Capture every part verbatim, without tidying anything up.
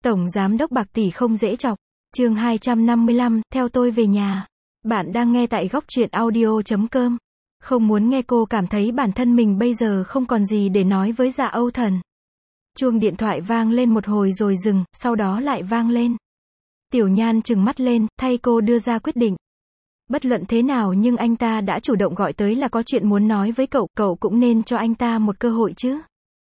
Tổng giám đốc bạc tỷ không dễ chọc. Chương hai trăm năm mươi lăm, theo tôi về nhà. Bạn đang nghe tại góc truyện audio chấm com. Không muốn nghe cô cảm thấy bản thân mình bây giờ không còn gì để nói với Dạ Âu Thần. Chuông điện thoại vang lên một hồi rồi dừng, sau đó lại vang lên. Tiểu Nhan trừng mắt lên, thay cô đưa ra quyết định. Bất luận thế nào nhưng anh ta đã chủ động gọi tới là có chuyện muốn nói với cậu, cậu cũng nên cho anh ta một cơ hội chứ.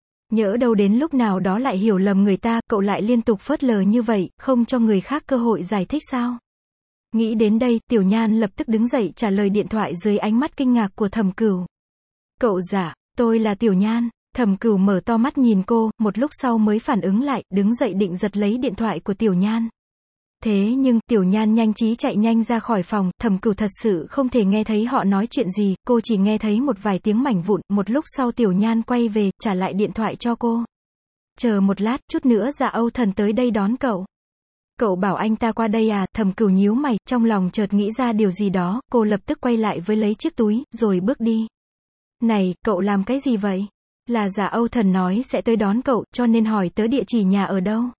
Nhỡ đâu đến lúc nào đó lại hiểu lầm người ta, cậu lại liên tục phớt lờ như vậy, không cho người khác cơ hội giải thích sao? Nghĩ đến đây, Tiểu Nhan lập tức đứng dậy trả lời điện thoại dưới ánh mắt kinh ngạc của Thẩm Cửu. Cậu Dạ, tôi là Tiểu Nhan. Thẩm Cửu mở to mắt nhìn cô, một lúc sau mới phản ứng lại, đứng dậy định giật lấy điện thoại của Tiểu Nhan. Thế nhưng, Tiểu Nhan nhanh trí chạy nhanh ra khỏi phòng, Thẩm Cửu thật sự không thể nghe thấy họ nói chuyện gì, cô chỉ nghe thấy một vài tiếng mảnh vụn, một lúc sau Tiểu Nhan quay về, trả lại điện thoại cho cô. Chờ một lát, chút nữa Dạ Âu Thần tới đây đón cậu. Cậu bảo anh ta qua đây à? Thẩm Cửu nhíu mày, trong lòng chợt nghĩ ra điều gì đó, cô lập tức quay lại với lấy chiếc túi, rồi bước đi. Này, cậu làm cái gì vậy? Là Dạ Âu Thần nói sẽ tới đón cậu, cho nên hỏi tớ địa chỉ nhà ở đâu.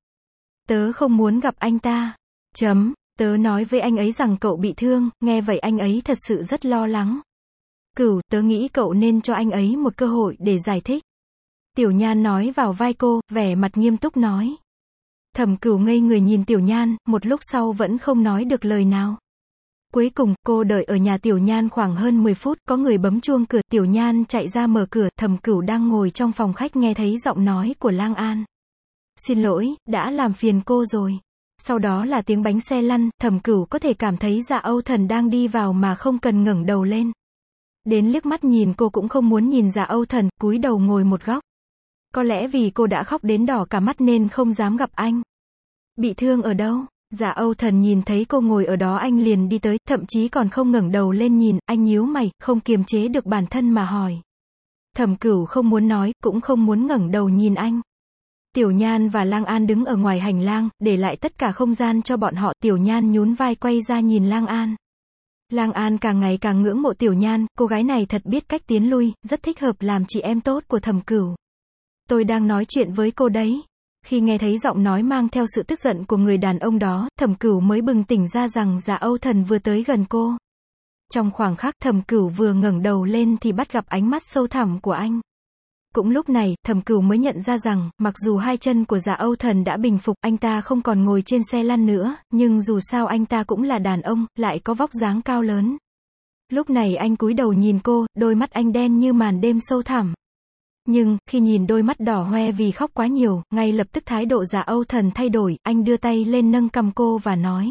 Tớ không muốn gặp anh ta. Chấm, tớ nói với anh ấy rằng cậu bị thương, nghe vậy anh ấy thật sự rất lo lắng. Cửu, tớ nghĩ cậu nên cho anh ấy một cơ hội để giải thích. Tiểu Nhan nói vào vai cô, vẻ mặt nghiêm túc nói. Thẩm Cửu ngây người nhìn Tiểu Nhan, một lúc sau vẫn không nói được lời nào. Cuối cùng, cô đợi ở nhà Tiểu Nhan khoảng hơn mười phút, có người bấm chuông cửa, Tiểu Nhan chạy ra mở cửa, Thẩm Cửu đang ngồi trong phòng khách nghe thấy giọng nói của Lang An. Xin lỗi, đã làm phiền cô rồi. Sau đó là tiếng bánh xe lăn, Thẩm Cửu có thể cảm thấy Dạ Âu Thần đang đi vào mà không cần ngẩng đầu lên. Đến liếc mắt nhìn cô cũng không muốn nhìn Dạ Âu Thần, cúi đầu ngồi một góc. Có lẽ vì cô đã khóc đến đỏ cả mắt nên không dám gặp anh. Bị thương ở đâu? Dạ Âu Thần nhìn thấy cô ngồi ở đó anh liền đi tới, thậm chí còn không ngẩng đầu lên nhìn, anh nhíu mày, không kiềm chế được bản thân mà hỏi. Thẩm Cửu không muốn nói, cũng không muốn ngẩng đầu nhìn anh. Tiểu Nhan và Lang An đứng ở ngoài hành lang, để lại tất cả không gian cho bọn họ, Tiểu Nhan nhún vai quay ra nhìn Lang An. Lang An càng ngày càng ngưỡng mộ Tiểu Nhan, cô gái này thật biết cách tiến lui, rất thích hợp làm chị em tốt của Thẩm Cửu. Tôi đang nói chuyện với cô đấy. Khi nghe thấy giọng nói mang theo sự tức giận của người đàn ông đó, Thẩm Cửu mới bừng tỉnh ra rằng Dạ Âu Thần vừa tới gần cô. Trong khoảng khắc Thẩm Cửu vừa ngẩng đầu lên thì bắt gặp ánh mắt sâu thẳm của anh. Cũng lúc này, Thẩm Cửu mới nhận ra rằng, mặc dù hai chân của Dạ Âu Thần đã bình phục, anh ta không còn ngồi trên xe lăn nữa, nhưng dù sao anh ta cũng là đàn ông, lại có vóc dáng cao lớn. Lúc này anh cúi đầu nhìn cô, đôi mắt anh đen như màn đêm sâu thẳm. Nhưng, khi nhìn đôi mắt đỏ hoe vì khóc quá nhiều, ngay lập tức thái độ Dạ Âu Thần thay đổi, anh đưa tay lên nâng cằm cô và nói.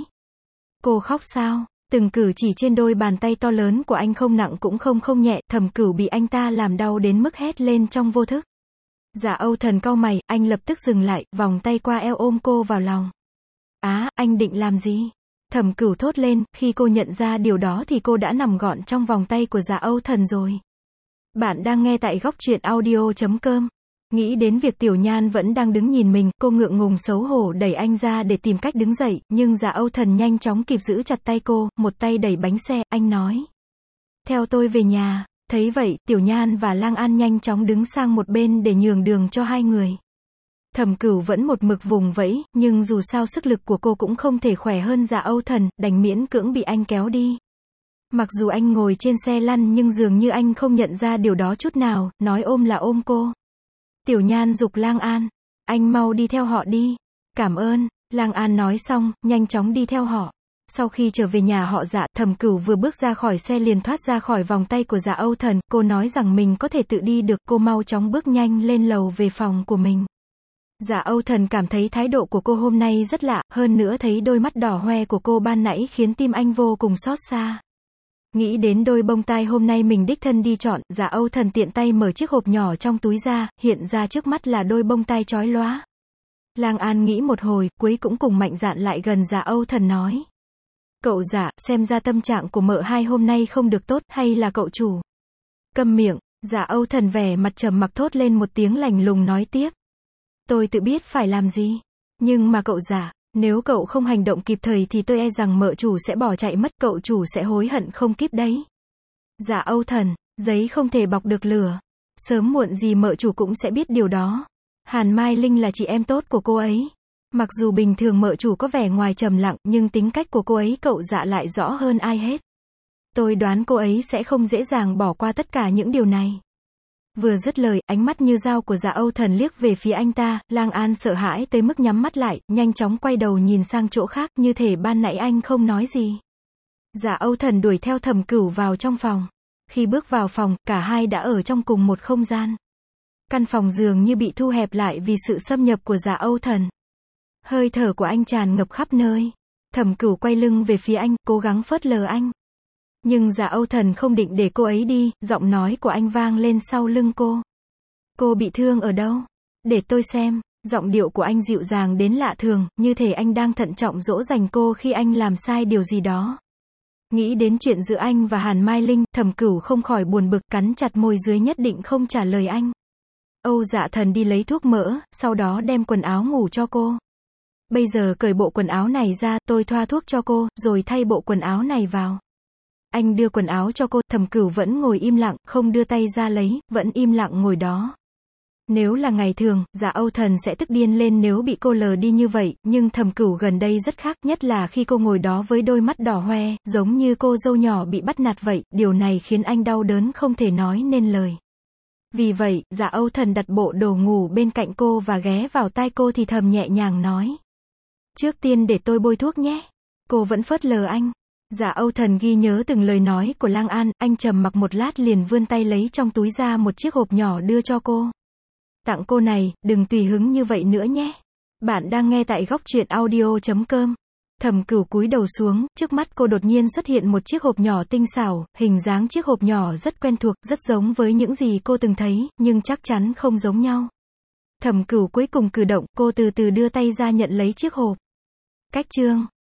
Cô khóc sao? Từng cử chỉ trên đôi bàn tay to lớn của anh không nặng cũng không không nhẹ, Thẩm Cửu bị anh ta làm đau đến mức hét lên trong vô thức. Dạ Âu Thần cau mày, anh lập tức dừng lại, vòng tay qua eo ôm cô vào lòng. Á, anh định làm gì? Thẩm Cửu thốt lên, khi cô nhận ra điều đó thì cô đã nằm gọn trong vòng tay của Dạ Âu Thần rồi. Bạn đang nghe tại góc truyện audio chấm com. Nghĩ đến việc Tiểu Nhan vẫn đang đứng nhìn mình, cô ngượng ngùng xấu hổ đẩy anh ra để tìm cách đứng dậy, nhưng Dạ Âu Thần nhanh chóng kịp giữ chặt tay cô, một tay đẩy bánh xe, anh nói. Theo tôi về nhà. Thấy vậy, Tiểu Nhan và Lang An nhanh chóng đứng sang một bên để nhường đường cho hai người. Thẩm Cửu vẫn một mực vùng vẫy, nhưng dù sao sức lực của cô cũng không thể khỏe hơn Dạ Âu Thần, đành miễn cưỡng bị anh kéo đi. Mặc dù anh ngồi trên xe lăn nhưng dường như anh không nhận ra điều đó chút nào, nói ôm là ôm cô. Tiểu Nhan giục Lang An, anh mau đi theo họ đi. Cảm ơn. Lang An nói xong, nhanh chóng đi theo họ. Sau khi trở về nhà họ Dạ, Thẩm Cửu vừa bước ra khỏi xe liền thoát ra khỏi vòng tay của Dạ Âu Thần, cô nói rằng mình có thể tự đi được, cô mau chóng bước nhanh lên lầu về phòng của mình. Dạ Âu Thần cảm thấy thái độ của cô hôm nay rất lạ, hơn nữa thấy đôi mắt đỏ hoe của cô ban nãy khiến tim anh vô cùng xót xa. Nghĩ đến đôi bông tai hôm nay mình đích thân đi chọn, Dạ Âu Thần tiện tay mở chiếc hộp nhỏ trong túi ra, hiện ra trước mắt là đôi bông tai chói lóa. Lang An nghĩ một hồi, cuối cũng cùng mạnh dạn lại gần Dạ Âu Thần nói. Cậu Dạ, xem ra tâm trạng của mợ hai hôm nay không được tốt, hay là cậu chủ? Câm miệng. Dạ Âu Thần vẻ mặt trầm mặc thốt lên một tiếng lạnh lùng nói tiếp. Tôi tự biết phải làm gì. Nhưng mà cậu Dạ, nếu cậu không hành động kịp thời thì tôi e rằng mợ chủ sẽ bỏ chạy mất, cậu chủ sẽ hối hận không kíp đấy. Dạ Âu Thần, giấy không thể bọc được lửa. Sớm muộn gì mợ chủ cũng sẽ biết điều đó. Hàn Mai Linh là chị em tốt của cô ấy. Mặc dù bình thường mợ chủ có vẻ ngoài trầm lặng, nhưng tính cách của cô ấy cậu Dạ lại rõ hơn ai hết. Tôi đoán cô ấy sẽ không dễ dàng bỏ qua tất cả những điều này. Vừa dứt lời, ánh mắt như dao của Dạ Âu Thần liếc về phía anh ta, Lang An sợ hãi tới mức nhắm mắt lại, nhanh chóng quay đầu nhìn sang chỗ khác, như thể ban nãy anh không nói gì. Dạ Âu Thần đuổi theo Thẩm Cửu vào trong phòng. Khi bước vào phòng, cả hai đã ở trong cùng một không gian. Căn phòng dường như bị thu hẹp lại vì sự xâm nhập của Dạ Âu Thần. Hơi thở của anh tràn ngập khắp nơi. Thẩm Cửu quay lưng về phía anh, cố gắng phớt lờ anh. Nhưng Dạ Âu Thần không định để cô ấy đi, giọng nói của anh vang lên sau lưng cô. Cô bị thương ở đâu? Để tôi xem. Giọng điệu của anh dịu dàng đến lạ thường, như thể anh đang thận trọng dỗ dành cô khi anh làm sai điều gì đó. Nghĩ đến chuyện giữa anh và Hàn Mai Linh, Thẩm Cửu không khỏi buồn bực, cắn chặt môi dưới nhất định không trả lời anh. Âu Dạ Thần đi lấy thuốc mỡ, sau đó đem quần áo ngủ cho cô. Bây giờ cởi bộ quần áo này ra, tôi thoa thuốc cho cô, rồi thay bộ quần áo này vào. Anh đưa quần áo cho cô, Thẩm Cửu vẫn ngồi im lặng, không đưa tay ra lấy, vẫn im lặng ngồi đó. Nếu là ngày thường, Dạ Âu Thần sẽ tức điên lên nếu bị cô lờ đi như vậy, nhưng Thẩm Cửu gần đây rất khác, nhất là khi cô ngồi đó với đôi mắt đỏ hoe, giống như cô dâu nhỏ bị bắt nạt vậy, điều này khiến anh đau đớn không thể nói nên lời. Vì vậy, Dạ Âu Thần đặt bộ đồ ngủ bên cạnh cô và ghé vào tai cô thì thầm nhẹ nhàng nói. Trước tiên để tôi bôi thuốc nhé. Cô vẫn phớt lờ anh. Dạ Âu Thần ghi nhớ từng lời nói của Lang An, anh trầm mặc một lát liền vươn tay lấy trong túi ra một chiếc hộp nhỏ đưa cho cô. Tặng cô này, đừng tùy hứng như vậy nữa nhé. Bạn đang nghe tại góc truyện audio chấm com. Thẩm Cửu cúi đầu xuống, trước mắt cô đột nhiên xuất hiện một chiếc hộp nhỏ tinh xảo, hình dáng chiếc hộp nhỏ rất quen thuộc, rất giống với những gì cô từng thấy, nhưng chắc chắn không giống nhau. Thẩm Cửu cuối cùng cử động, cô từ từ đưa tay ra nhận lấy chiếc hộp. Cách chương